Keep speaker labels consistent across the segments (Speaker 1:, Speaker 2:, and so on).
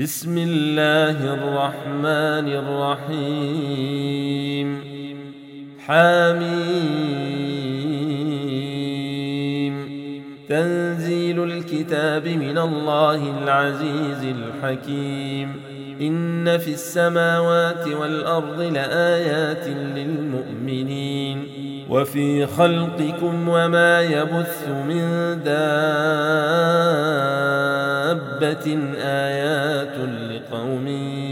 Speaker 1: بسم الله الرحمن الرحيم. حميم. تنزيل الكتاب من الله العزيز الحكيم. إن في السماوات والأرض لآيات للمؤمنين وفي خلقكم وما يبث من دابة آيات لقوم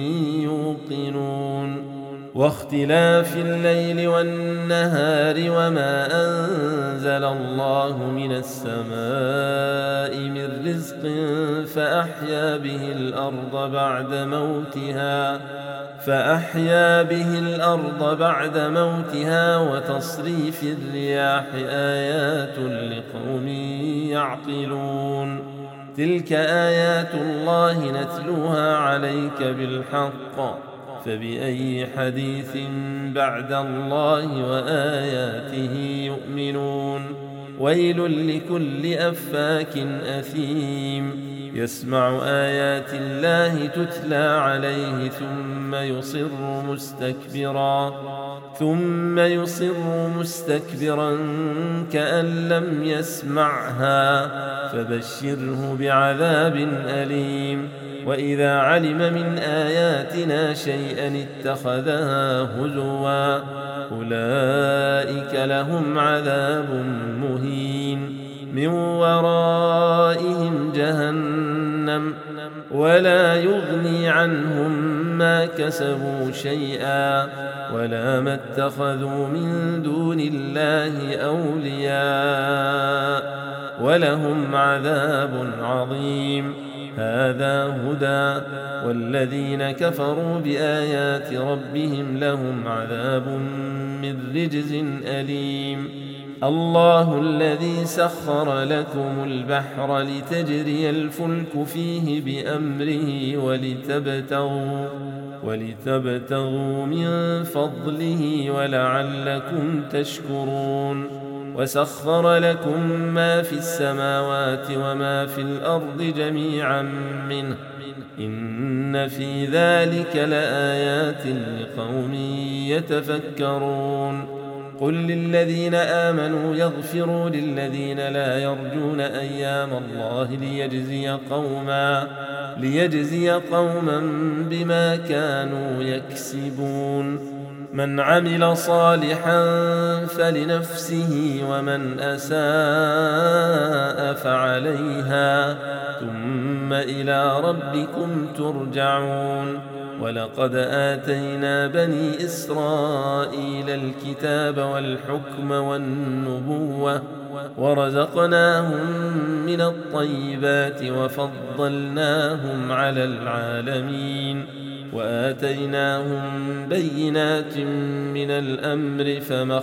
Speaker 1: يوقنون. واختلاف الليل والنهار وما أنزل الله من السماء من رزق فأحيا به الأرض بعد موتها وتصريف الرياح آيات لقوم يعقلون. تلك آيات الله نتلوها عليك بالحق، فبأي حديث بعد الله وآياته يؤمنون. ويل لكل أفاك أثيم يسمع آيات الله تتلى عليه ثم يصر مستكبرا كأن لم يسمعها، فبشره بعذاب أليم. وإذا علم من آياتنا شيئا اتخذها هزوا، أولئك لهم عذاب مهين. من ورائهم جهنم ولا يغني عنهم ما كسبوا شيئا، ولا ما اتخذوا من دون الله أولياء، ولهم عذاب عظيم. هذا هدى، والذين كفروا بآيات ربهم لهم عذاب من رجز أليم. الله الذي سخر لكم البحر لتجري الفلك فيه بأمره ولتبتغوا من فضله ولعلكم تشكرون. وسخر لكم ما في السماوات وما في الأرض جميعا منه، إن في ذلك لآيات لقوم يتفكرون. قل للذين آمنوا يغفروا للذين لا يرجون أيام الله ليجزي قوما بما كانوا يكسبون. من عمل صالحا فلنفسه ومن أساء فعليها، ثم إلى ربكم ترجعون. ولقد آتينا بني إسرائيل الكتاب والحكم والنبوة ورزقناهم من الطيبات وفضلناهم على العالمين، وآتيناهم بينات من الأمر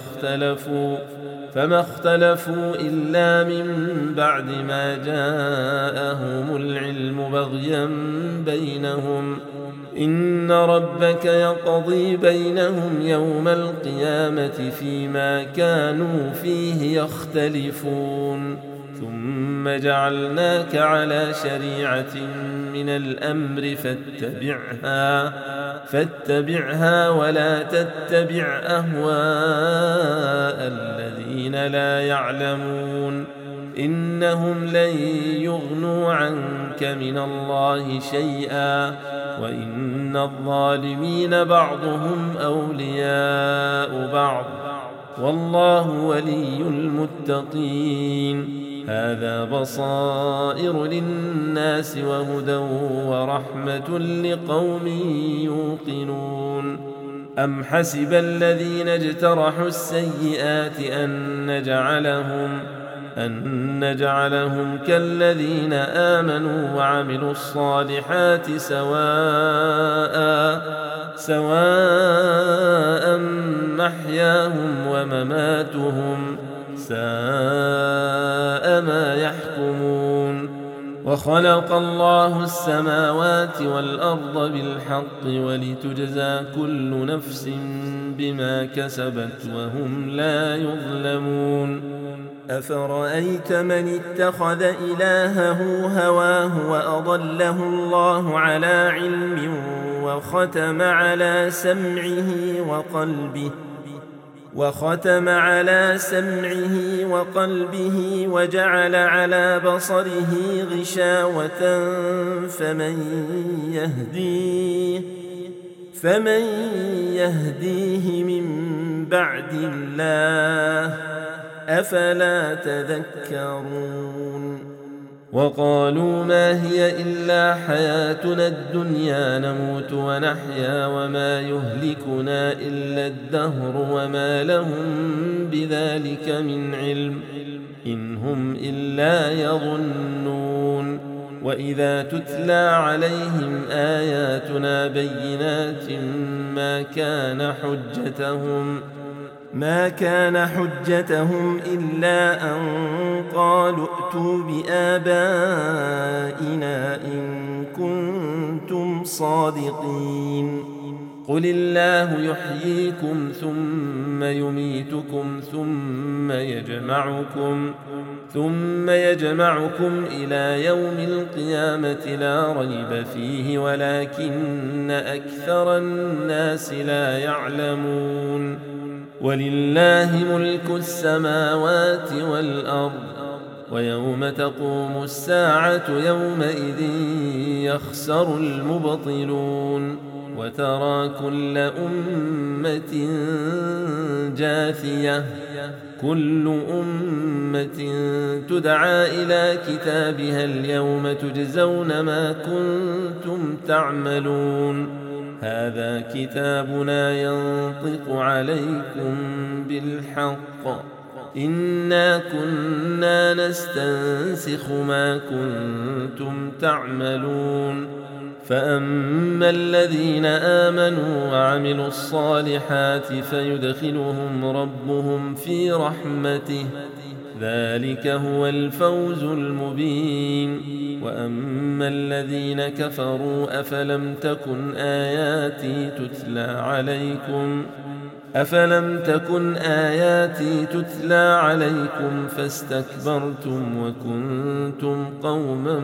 Speaker 1: فما اختلفوا إلا من بعد ما جاءهم العلم بغيا بينهم. إن ربك يقضي بينهم يوم القيامة فيما كانوا فيه يختلفون. ثم جعلناك على شريعة من الأمر فاتبعها ولا تتبع أهواء الذين لا يعلمون. إنهم لن يغنوا عنك من الله شيئا، وإن الظالمين بعضهم أولياء بعض، والله ولي المتقين. هذا بصائر للناس وهدى ورحمة لقوم يوقنون. أم حسب الذين اجترحوا السيئات أن نجعلهم كالذين آمنوا وعملوا الصالحات سواء محياهم ومماتهم، ساء ما يحكمون. وخلق الله السماوات والأرض بالحق ولتجزى كل نفس بما كسبت وهم لا يظلمون. أفرأيت من اتخذ إلهه هواه وأضله الله على علم وختم على سمعه وقلبه وجعل على بصره غشاوة فمن يهديه من بعد الله أفلا تذكرون وقالوا ما هي إلا حياتنا الدنيا نموت ونحيا وما يهلكنا إلا الدهر وما لهم بذلك من علم إن هم إلا يظنون وإذا تتلى عليهم آياتنا بينات ما كان حجتهم إلا أن قالوا ائتوا بآبائنا إن كنتم صادقين قل الله يحييكم ثم يميتكم ثم يجمعكم إلى يوم القيامة لا ريب فيه ولكن أكثر الناس لا يعلمون ولله ملك السماوات والأرض ويوم تقوم الساعة يومئذ يخسر المبطلون وترى كل أمة جاثية كل أمة تدعى إلى كتابها اليوم تجزون ما كنتم تعملون هذا كتابنا ينطق عليكم بالحق إنا كنا نستنسخ ما كنتم تعملون فأما الذين آمنوا وعملوا الصالحات فيدخلهم ربهم في رحمته ذلك هو الفوز المبين وأما الذين كفروا أفلم تكن آياتي تتلى عليكم فاستكبرتم وكنتم قوما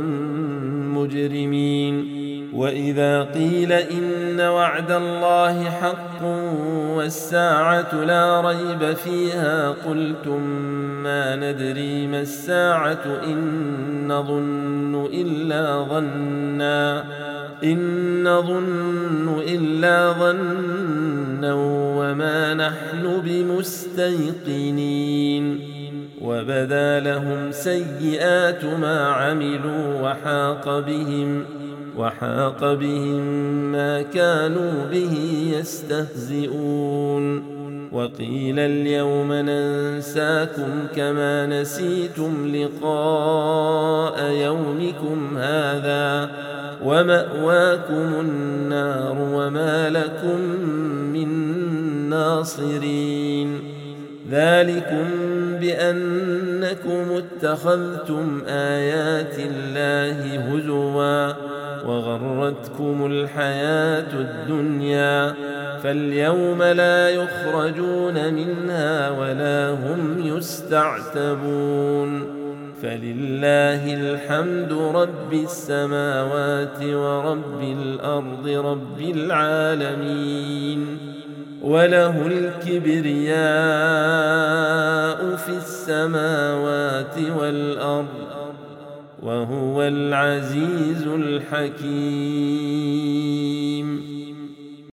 Speaker 1: مجرمين وإذا قيل إن وعد الله حق والساعة لا ريب فيها قلتم ما ندري ما الساعة إن نظن إلا ظنا وما نحن بمستيقنين وبدا لهم سيئات ما عملوا وحاق بهم ما كانوا به يستهزئون وقيل اليوم ننساكم كما نسيتم لقاء يومكم هذا ومأواكم النار وما لكم من ناصرين ذلكم بأنكم اتخذتم آيات الله هزوا وغرتكم الحياة الدنيا فاليوم لا يخرجون منها ولا هم يستعتبون فلله الحمد رب السماوات ورب الأرض رب العالمين وله الكبرياء في السماوات والأرض وهو العزيز الحكيم